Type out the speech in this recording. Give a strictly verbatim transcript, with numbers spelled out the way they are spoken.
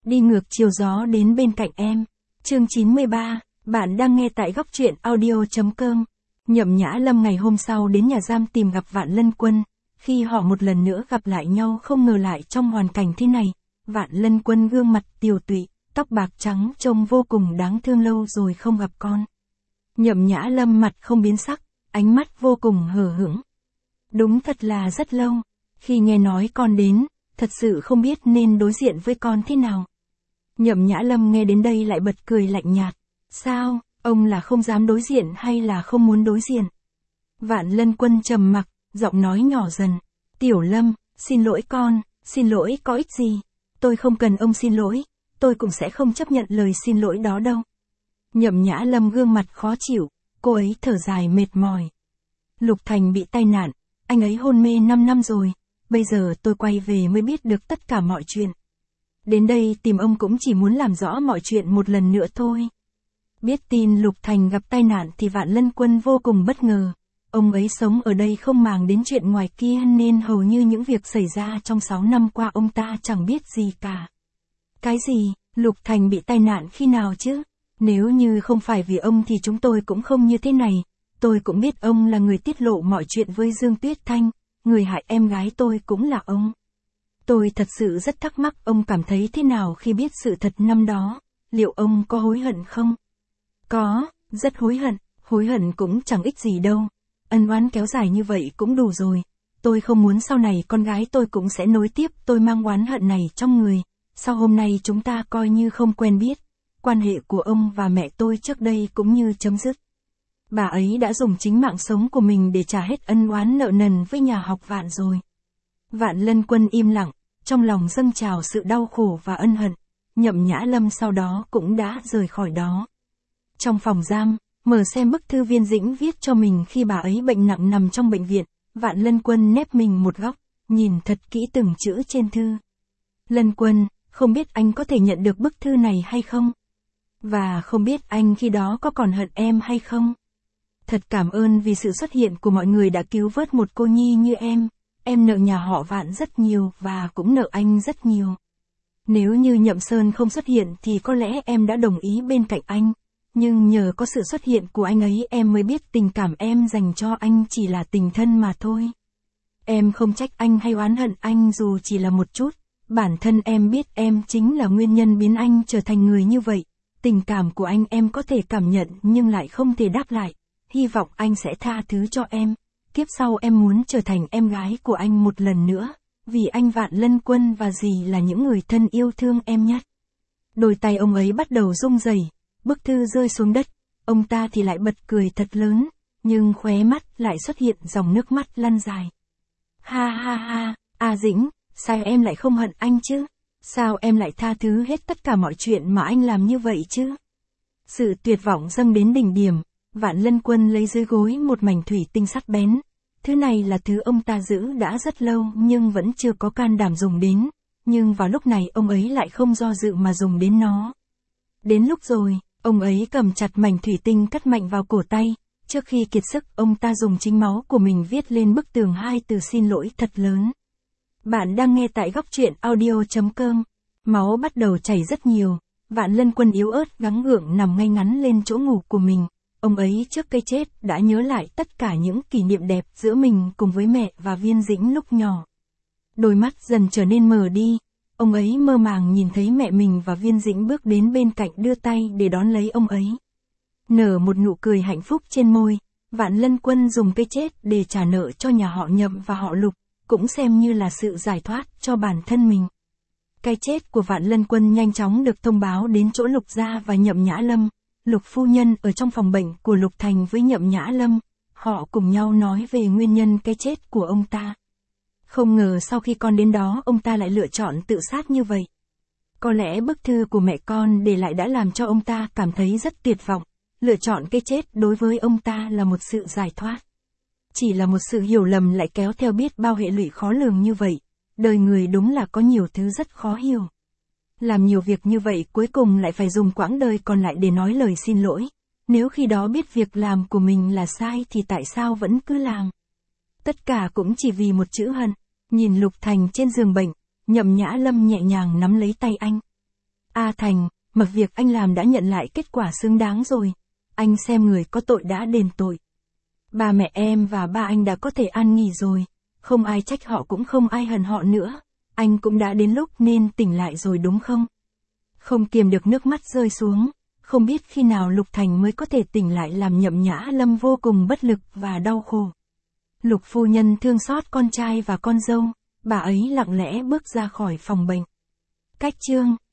Đi ngược chiều gió đến bên cạnh em. Chương chín mươi ba, bạn đang nghe tại góc truyện audio.com. Nhậm Nhã Lâm ngày hôm sau đến nhà giam tìm gặp Vạn Lân Quân. Khi họ một lần nữa gặp lại nhau không ngờ lại trong hoàn cảnh thế này. Vạn Lân Quân gương mặt tiều tụy, tóc bạc trắng trông vô cùng đáng thương, lâu rồi không gặp con. Nhậm Nhã Lâm mặt không biến sắc, ánh mắt vô cùng hờ hững. Đúng thật là rất lâu, khi nghe nói con đến, thật sự không biết nên đối diện với con thế nào. Nhậm Nhã Lâm nghe đến đây lại bật cười lạnh nhạt. Sao, ông là không dám đối diện hay là không muốn đối diện? Vạn Lân Quân trầm mặc, giọng nói nhỏ dần. Tiểu Lâm, xin lỗi con, xin lỗi có ích gì? Tôi không cần ông xin lỗi, tôi cũng sẽ không chấp nhận lời xin lỗi đó đâu. Nhậm Nhã Lâm gương mặt khó chịu, cô ấy thở dài mệt mỏi. Lục Thành bị tai nạn, anh ấy hôn mê năm năm rồi, bây giờ tôi quay về mới biết được tất cả mọi chuyện. Đến đây tìm ông cũng chỉ muốn làm rõ mọi chuyện một lần nữa thôi. Biết tin Lục Thành gặp tai nạn thì Vạn Lân Quân vô cùng bất ngờ. Ông ấy sống ở đây không màng đến chuyện ngoài kia nên hầu như những việc xảy ra trong sáu năm qua ông ta chẳng biết gì cả. Cái gì, Lục Thành bị tai nạn khi nào chứ? Nếu như không phải vì ông thì chúng tôi cũng không như thế này. Tôi cũng biết ông là người tiết lộ mọi chuyện với Dương Tuyết Thanh, người hại em gái tôi cũng là ông. Tôi thật sự rất thắc mắc ông cảm thấy thế nào khi biết sự thật năm đó, liệu ông có hối hận không? Có, rất hối hận, hối hận cũng chẳng ích gì đâu. Ân oán kéo dài như vậy cũng đủ rồi. Tôi không muốn sau này con gái tôi cũng sẽ nối tiếp tôi mang oán hận này trong người. Sau hôm nay chúng ta coi như không quen biết. Quan hệ của ông và mẹ tôi trước đây cũng như chấm dứt. Bà ấy đã dùng chính mạng sống của mình để trả hết ân oán nợ nần với nhà học Vạn rồi. Vạn Lân Quân im lặng, trong lòng dâng trào sự đau khổ và ân hận. Nhậm Nhã Lâm sau đó cũng đã rời khỏi đó. Trong phòng giam, mở xem bức thư Viên Dĩnh viết cho mình khi bà ấy bệnh nặng nằm trong bệnh viện, Vạn Lân Quân nép mình một góc, nhìn thật kỹ từng chữ trên thư. Lân Quân, không biết anh có thể nhận được bức thư này hay không? Và không biết anh khi đó có còn hận em hay không? Thật cảm ơn vì sự xuất hiện của mọi người đã cứu vớt một cô nhi như em. Em nợ nhà họ Vạn rất nhiều và cũng nợ anh rất nhiều. Nếu như Nhậm Sơn không xuất hiện thì có lẽ em đã đồng ý bên cạnh anh. Nhưng nhờ có sự xuất hiện của anh ấy em mới biết tình cảm em dành cho anh chỉ là tình thân mà thôi. Em không trách anh hay oán hận anh dù chỉ là một chút. Bản thân em biết em chính là nguyên nhân biến anh trở thành người như vậy. Tình cảm của anh em có thể cảm nhận nhưng lại không thể đáp lại. Hy vọng anh sẽ tha thứ cho em. Kiếp sau em muốn trở thành em gái của anh một lần nữa. Vì anh Vạn Lân Quân và dì là những người thân yêu thương em nhất. Đôi tay ông ấy bắt đầu rung rẩy. Bức thư rơi xuống đất. Ông ta thì lại bật cười thật lớn. Nhưng khóe mắt lại xuất hiện dòng nước mắt lăn dài. Ha ha ha, A Dĩnh, sao em lại không hận anh chứ? Sao em lại tha thứ hết tất cả mọi chuyện mà anh làm như vậy chứ? Sự tuyệt vọng dâng đến đỉnh điểm. Vạn Lân Quân lấy dưới gối một mảnh thủy tinh sắt bén. Thứ này là thứ ông ta giữ đã rất lâu nhưng vẫn chưa có can đảm dùng đến. Nhưng vào lúc này ông ấy lại không do dự mà dùng đến nó. Đến lúc rồi, ông ấy cầm chặt mảnh thủy tinh cắt mạnh vào cổ tay. Trước khi kiệt sức ông ta dùng chính máu của mình viết lên bức tường hai từ xin lỗi thật lớn. Bạn đang nghe tại góc truyện audio.com. Máu bắt đầu chảy rất nhiều. Vạn Lân Quân yếu ớt gắng gượng nằm ngay ngắn lên chỗ ngủ của mình. Ông ấy trước cái chết đã nhớ lại tất cả những kỷ niệm đẹp giữa mình cùng với mẹ và Viên Dĩnh lúc nhỏ. Đôi mắt dần trở nên mờ đi. Ông ấy mơ màng nhìn thấy mẹ mình và Viên Dĩnh bước đến bên cạnh đưa tay để đón lấy ông ấy. Nở một nụ cười hạnh phúc trên môi. Vạn Lân Quân dùng cái chết để trả nợ cho nhà họ Nhậm và họ Lục, cũng xem như là sự giải thoát cho bản thân mình. Cái chết của Vạn Lân Quân nhanh chóng được thông báo đến chỗ Lục gia và Nhậm Nhã Lâm. Lục phu nhân ở trong phòng bệnh của Lục Thành với Nhậm Nhã Lâm, họ cùng nhau nói về nguyên nhân cái chết của ông ta. Không ngờ sau khi con đến đó ông ta lại lựa chọn tự sát như vậy. Có lẽ bức thư của mẹ con để lại đã làm cho ông ta cảm thấy rất tuyệt vọng. Lựa chọn cái chết đối với ông ta là một sự giải thoát. Chỉ là một sự hiểu lầm lại kéo theo biết bao hệ lụy khó lường như vậy. Đời người đúng là có nhiều thứ rất khó hiểu. Làm nhiều việc như vậy cuối cùng lại phải dùng quãng đời còn lại để nói lời xin lỗi. Nếu khi đó biết việc làm của mình là sai thì tại sao vẫn cứ làm? Tất cả cũng chỉ vì một chữ hận. Nhìn Lục Thành trên giường bệnh, Nhậm Nhã Lâm nhẹ nhàng nắm lấy tay anh. Thành, mà việc anh làm đã nhận lại kết quả xứng đáng rồi. Anh xem người có tội đã đền tội. Ba mẹ em và ba anh đã có thể an nghỉ rồi. Không ai trách họ cũng không ai hận họ nữa. Anh cũng đã đến lúc nên tỉnh lại rồi đúng không? Không kiềm được nước mắt rơi xuống. Không biết khi nào Lục Thành mới có thể tỉnh lại làm Nhậm Nhã Lâm vô cùng bất lực và đau khổ. Lục phu nhân thương xót con trai và con dâu. Bà ấy lặng lẽ bước ra khỏi phòng bệnh. Cách chương